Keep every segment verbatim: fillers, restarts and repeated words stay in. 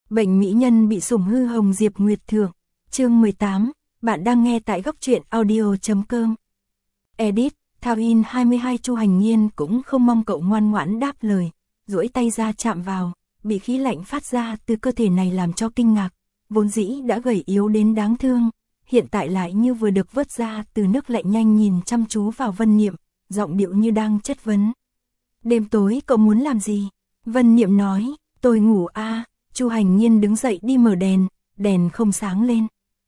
Bệnh mỹ nhân bị sủng hư hồng Diệp Nguyệt Thượng. Chương mười tám, bạn đang nghe tại góc truyện audio chấm com. Edit, Thao In hai mươi hai. Chu Hành Nhiên cũng không mong cậu ngoan ngoãn đáp lời, duỗi tay ra chạm vào, bị khí lạnh phát ra từ cơ thể này làm cho kinh ngạc, vốn dĩ đã gầy yếu đến đáng thương, hiện tại lại như vừa được vớt ra từ nước lạnh, nhanh nhìn chăm chú vào Vân Niệm, giọng điệu như đang chất vấn. Đêm tối cậu muốn làm gì? Vân Niệm nói, tôi ngủ a. Chu Hành Nhiên đứng dậy đi mở đèn, đèn không sáng lên.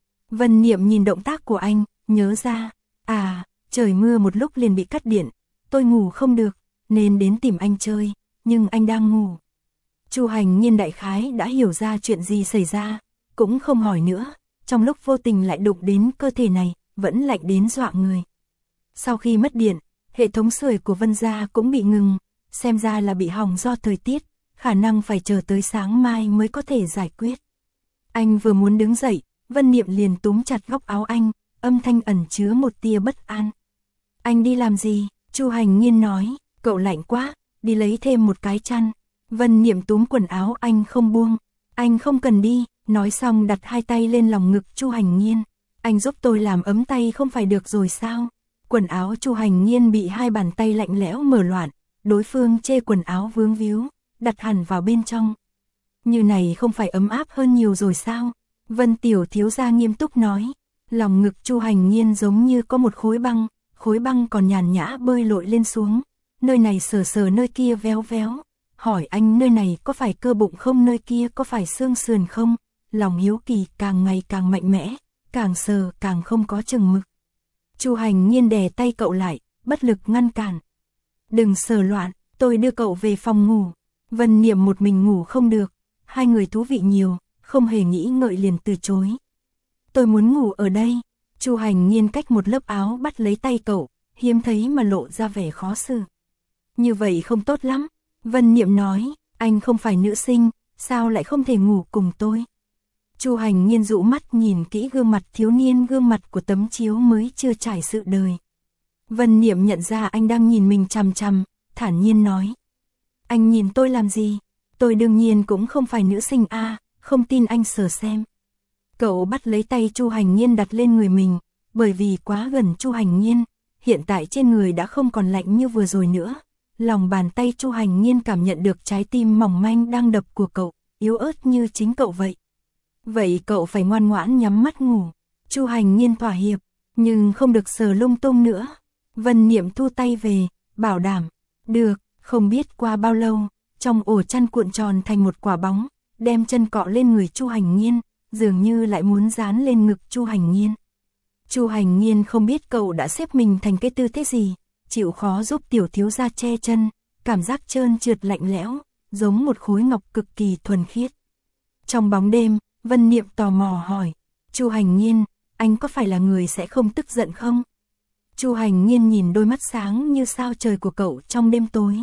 Vân Niệm nhìn động tác của anh, nhớ ra, à, trời mưa một lúc liền bị cắt điện, tôi ngủ không được, nên đến tìm anh chơi, nhưng anh đang ngủ. Chu Hành Nhiên đại khái đã hiểu ra chuyện gì xảy ra, cũng không hỏi nữa, trong lúc vô tình lại đụng đến cơ thể này, vẫn lạnh đến dọa người. Sau khi mất điện, hệ thống sưởi của Vân gia cũng bị ngừng, xem ra là bị hỏng do thời tiết, khả năng phải chờ tới sáng mai mới có thể giải quyết. Anh vừa muốn đứng dậy, Vân Niệm liền túm chặt góc áo anh, âm thanh ẩn chứa một tia bất an. Anh đi làm gì? Chu Hành Nhiên nói, cậu lạnh quá, đi lấy thêm một cái chăn. Vân Niệm túm quần áo anh không buông, anh không cần đi, nói xong đặt hai tay lên lòng ngực Chu Hành Nhiên. Anh giúp tôi làm ấm tay không phải được rồi sao? Quần áo Chu Hành Nhiên bị hai bàn tay lạnh lẽo mở loạn, đối phương chê quần áo vướng víu, đặt hẳn vào bên trong. Như này không phải ấm áp hơn nhiều rồi sao? Vân tiểu thiếu gia nghiêm túc nói. Lòng ngực Chu Hành Nhiên giống như có một khối băng, khối băng còn nhàn nhã bơi lội lên xuống. Nơi này sờ sờ, nơi kia véo véo. Hỏi anh nơi này có phải cơ bụng không, nơi kia có phải xương sườn không? Lòng hiếu kỳ càng ngày càng mạnh mẽ, càng sờ càng không có chừng mực. Chu Hành Nhiên đè tay cậu lại, bất lực ngăn cản. Đừng sờ loạn, tôi đưa cậu về phòng ngủ. Vân Niệm một mình ngủ không được, hai người thú vị nhiều, không hề nghĩ ngợi liền từ chối. Tôi muốn ngủ ở đây. Chu Hành Nhiên cách một lớp áo bắt lấy tay cậu, hiếm thấy mà lộ ra vẻ khó xử. Như vậy không tốt lắm. Vân Niệm nói, anh không phải nữ sinh, sao lại không thể ngủ cùng tôi? Chu Hành Nhiên dụ mắt nhìn kỹ gương mặt thiếu niên, gương mặt của tấm chiếu mới chưa trải sự đời. Vân Niệm nhận ra anh đang nhìn mình chằm chằm, thản nhiên nói. Anh nhìn tôi làm gì? Tôi đương nhiên cũng không phải nữ sinh a, à, không tin anh sờ xem. Cậu bắt lấy tay Chu Hành Nhiên đặt lên người mình, bởi vì quá gần Chu Hành Nhiên, hiện tại trên người đã không còn lạnh như vừa rồi nữa. Lòng bàn tay Chu Hành Nhiên cảm nhận được trái tim mỏng manh đang đập của cậu, yếu ớt như chính cậu vậy. Vậy cậu phải ngoan ngoãn nhắm mắt ngủ. Chu Hành Nhiên thỏa hiệp, nhưng không được sờ lung tung nữa. Vân Niệm thu tay về, bảo đảm. Được. Không biết qua bao lâu, trong ổ chăn cuộn tròn thành một quả bóng, đem chân cọ lên người Chu Hành Nhiên, dường như lại muốn dán lên ngực Chu Hành Nhiên. Chu Hành Nhiên không biết cậu đã xếp mình thành cái tư thế gì, chịu khó giúp tiểu thiếu gia che chân, cảm giác trơn trượt lạnh lẽo, giống một khối ngọc cực kỳ thuần khiết. Trong bóng đêm, Vân Niệm tò mò hỏi, Chu Hành Nhiên, anh có phải là người sẽ không tức giận không? Chu Hành Nhiên nhìn đôi mắt sáng như sao trời của cậu trong đêm tối.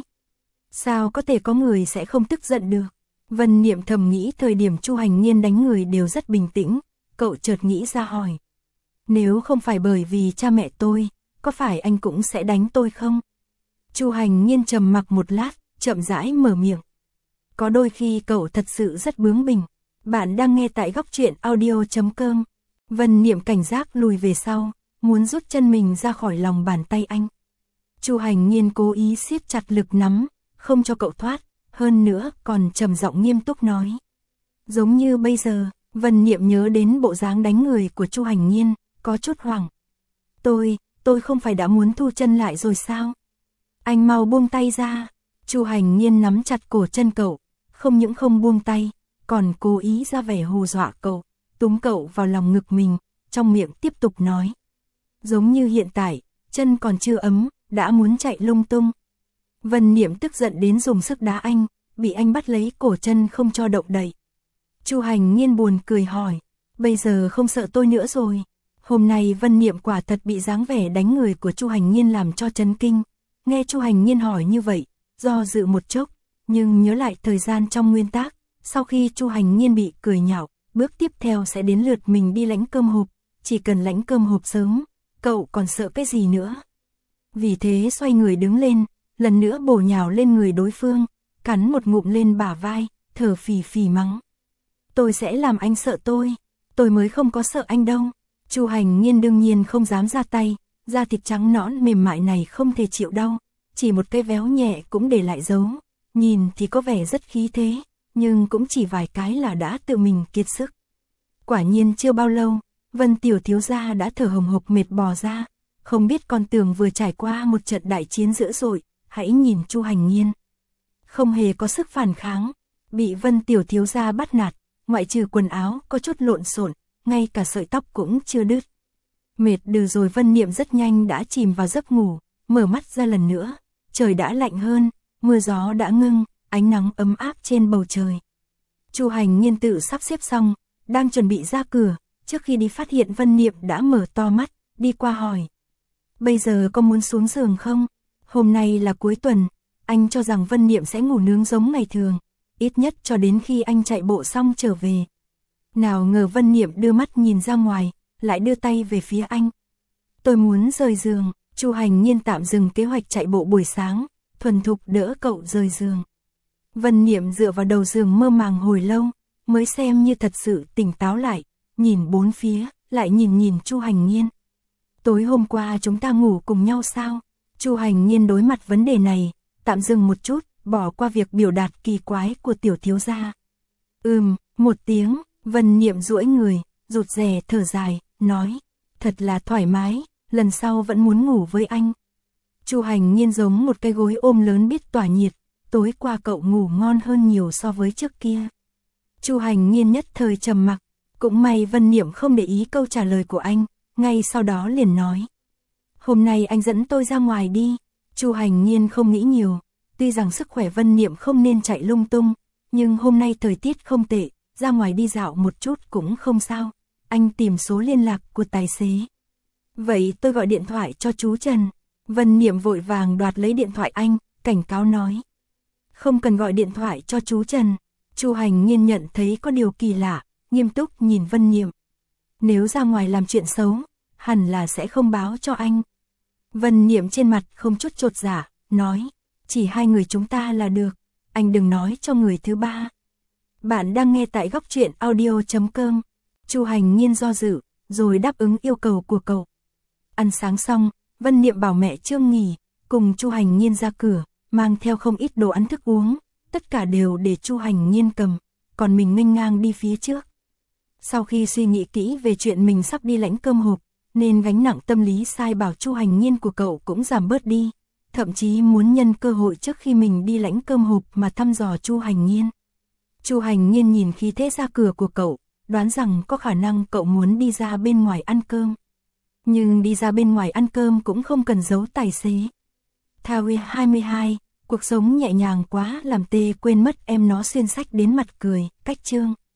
Sao có thể có người sẽ không tức giận được? Vân Niệm thầm nghĩ thời điểm Chu Hành Nhiên đánh người đều rất bình tĩnh, cậu chợt nghĩ ra hỏi. Nếu không phải bởi vì cha mẹ tôi, có phải anh cũng sẽ đánh tôi không? Chu Hành Nhiên trầm mặc một lát, chậm rãi mở miệng. Có đôi khi cậu thật sự rất bướng bỉnh. Bạn đang nghe tại góc truyện audio chấm com. Vân Niệm cảnh giác lùi về sau, muốn rút chân mình ra khỏi lòng bàn tay anh. Chu Hành Nhiên cố ý siết chặt lực nắm, không cho cậu thoát, hơn nữa còn trầm giọng nghiêm túc nói. Giống như bây giờ, Vân Niệm nhớ đến bộ dáng đánh người của Chu Hành Nhiên, có chút hoảng. Tôi, tôi không phải đã muốn thu chân lại rồi sao? Anh mau buông tay ra. Chu Hành Nhiên nắm chặt cổ chân cậu, không những không buông tay, còn cố ý ra vẻ hù dọa cậu, túm cậu vào lòng ngực mình, trong miệng tiếp tục nói. Giống như hiện tại, chân còn chưa ấm, đã muốn chạy lung tung. Vân Niệm tức giận đến dùng sức đá anh, bị anh bắt lấy cổ chân không cho động đậy. Chu Hành Nhiên buồn cười hỏi, bây giờ không sợ tôi nữa rồi? Hôm nay Vân Niệm quả thật bị dáng vẻ đánh người của Chu Hành Nhiên làm cho chấn kinh. Nghe Chu Hành Nhiên hỏi như vậy, do dự một chốc, nhưng nhớ lại thời gian trong nguyên tác, sau khi Chu Hành Nhiên bị cười nhạo, bước tiếp theo sẽ đến lượt mình đi lãnh cơm hộp, chỉ cần lãnh cơm hộp sớm, cậu còn sợ cái gì nữa? Vì thế xoay người đứng lên, lần nữa bổ nhào lên người đối phương, cắn một ngụm lên bả vai, thở phì phì mắng. Tôi sẽ làm anh sợ tôi. Tôi mới không có sợ anh đâu. Chu Hành Nhiên đương nhiên không dám ra tay, da thịt trắng nõn mềm mại này không thể chịu đau, chỉ một cái véo nhẹ cũng để lại dấu, nhìn thì có vẻ rất khí thế, nhưng cũng chỉ vài cái là đã tự mình kiệt sức. Quả nhiên chưa bao lâu, Vân tiểu thiếu gia đã thở hồng hộc mệt bò ra, không biết con tưởng vừa trải qua một trận đại chiến dữ dội, hãy nhìn Chu Hành Nhiên. Không hề có sức phản kháng, bị Vân tiểu thiếu gia bắt nạt, ngoại trừ quần áo có chút lộn xộn, ngay cả sợi tóc cũng chưa đứt. Mệt đừ rồi Vân Niệm rất nhanh đã chìm vào giấc ngủ, mở mắt ra lần nữa, trời đã lạnh hơn, mưa gió đã ngưng, ánh nắng ấm áp trên bầu trời. Chu Hành Nhiên tự sắp xếp xong, đang chuẩn bị ra cửa, trước khi đi phát hiện Vân Niệm đã mở to mắt, đi qua hỏi. Bây giờ có muốn xuống giường không? Hôm nay là cuối tuần, anh cho rằng Vân Niệm sẽ ngủ nướng giống ngày thường, ít nhất cho đến khi anh chạy bộ xong trở về. Nào ngờ Vân Niệm đưa mắt nhìn ra ngoài, lại đưa tay về phía anh. Tôi muốn rời giường. Chu Hành Nhiên tạm dừng kế hoạch chạy bộ buổi sáng, thuần thục đỡ cậu rời giường. Vân Niệm dựa vào đầu giường mơ màng hồi lâu, mới xem như thật sự tỉnh táo lại, nhìn bốn phía, lại nhìn nhìn Chu Hành Nhiên. Tối hôm qua chúng ta ngủ cùng nhau sao? Chu Hành Nhiên đối mặt vấn đề này, tạm dừng một chút, bỏ qua việc biểu đạt kỳ quái của tiểu thiếu gia. Ừm, một tiếng, Vân Niệm duỗi người, rụt rè thở dài, nói, thật là thoải mái, lần sau vẫn muốn ngủ với anh. Chu Hành Nhiên giống một cái gối ôm lớn biết tỏa nhiệt, tối qua cậu ngủ ngon hơn nhiều so với trước kia. Chu Hành Nhiên nhất thời trầm mặc, cũng may Vân Niệm không để ý câu trả lời của anh, ngay sau đó liền nói. Hôm nay anh dẫn tôi ra ngoài đi. Chu Hành Nhiên không nghĩ nhiều, tuy rằng sức khỏe Vân Niệm không nên chạy lung tung, nhưng hôm nay thời tiết không tệ, ra ngoài đi dạo một chút cũng không sao. Anh tìm số liên lạc của tài xế. Vậy tôi gọi điện thoại cho chú Trần. Vân Niệm vội vàng đoạt lấy điện thoại anh, cảnh cáo nói. Không cần gọi điện thoại cho chú Trần. Chu Hành Nhiên nhận thấy có điều kỳ lạ, nghiêm túc nhìn Vân Niệm. Nếu ra ngoài làm chuyện xấu, hẳn là sẽ không báo cho anh. Vân Niệm trên mặt không chút chột dạ, nói. Chỉ hai người chúng ta là được, anh đừng nói cho người thứ ba. Bạn đang nghe tại góc truyện audio chấm com. Chu Hành Nhiên do dự, rồi đáp ứng yêu cầu của cậu. Ăn sáng xong, Vân Niệm bảo mẹ Trương nghỉ, cùng Chu Hành Nhiên ra cửa, mang theo không ít đồ ăn thức uống, tất cả đều để Chu Hành Nhiên cầm, còn mình nghênh ngang đi phía trước. Sau khi suy nghĩ kỹ về chuyện mình sắp đi lãnh cơm hộp, nên gánh nặng tâm lý sai bảo Chu Hành Nhiên của cậu cũng giảm bớt đi, thậm chí muốn nhân cơ hội trước khi mình đi lãnh cơm hộp mà thăm dò Chu Hành Nhiên. Chu Hành Nhiên nhìn khí thế ra cửa của cậu, đoán rằng có khả năng cậu muốn đi ra bên ngoài ăn cơm. Nhưng đi ra bên ngoài ăn cơm cũng không cần giấu tài xế. Thao hai mươi hai, cuộc sống nhẹ nhàng quá làm tê quên mất em nó xuyên sách đến mặt cười, cách chương.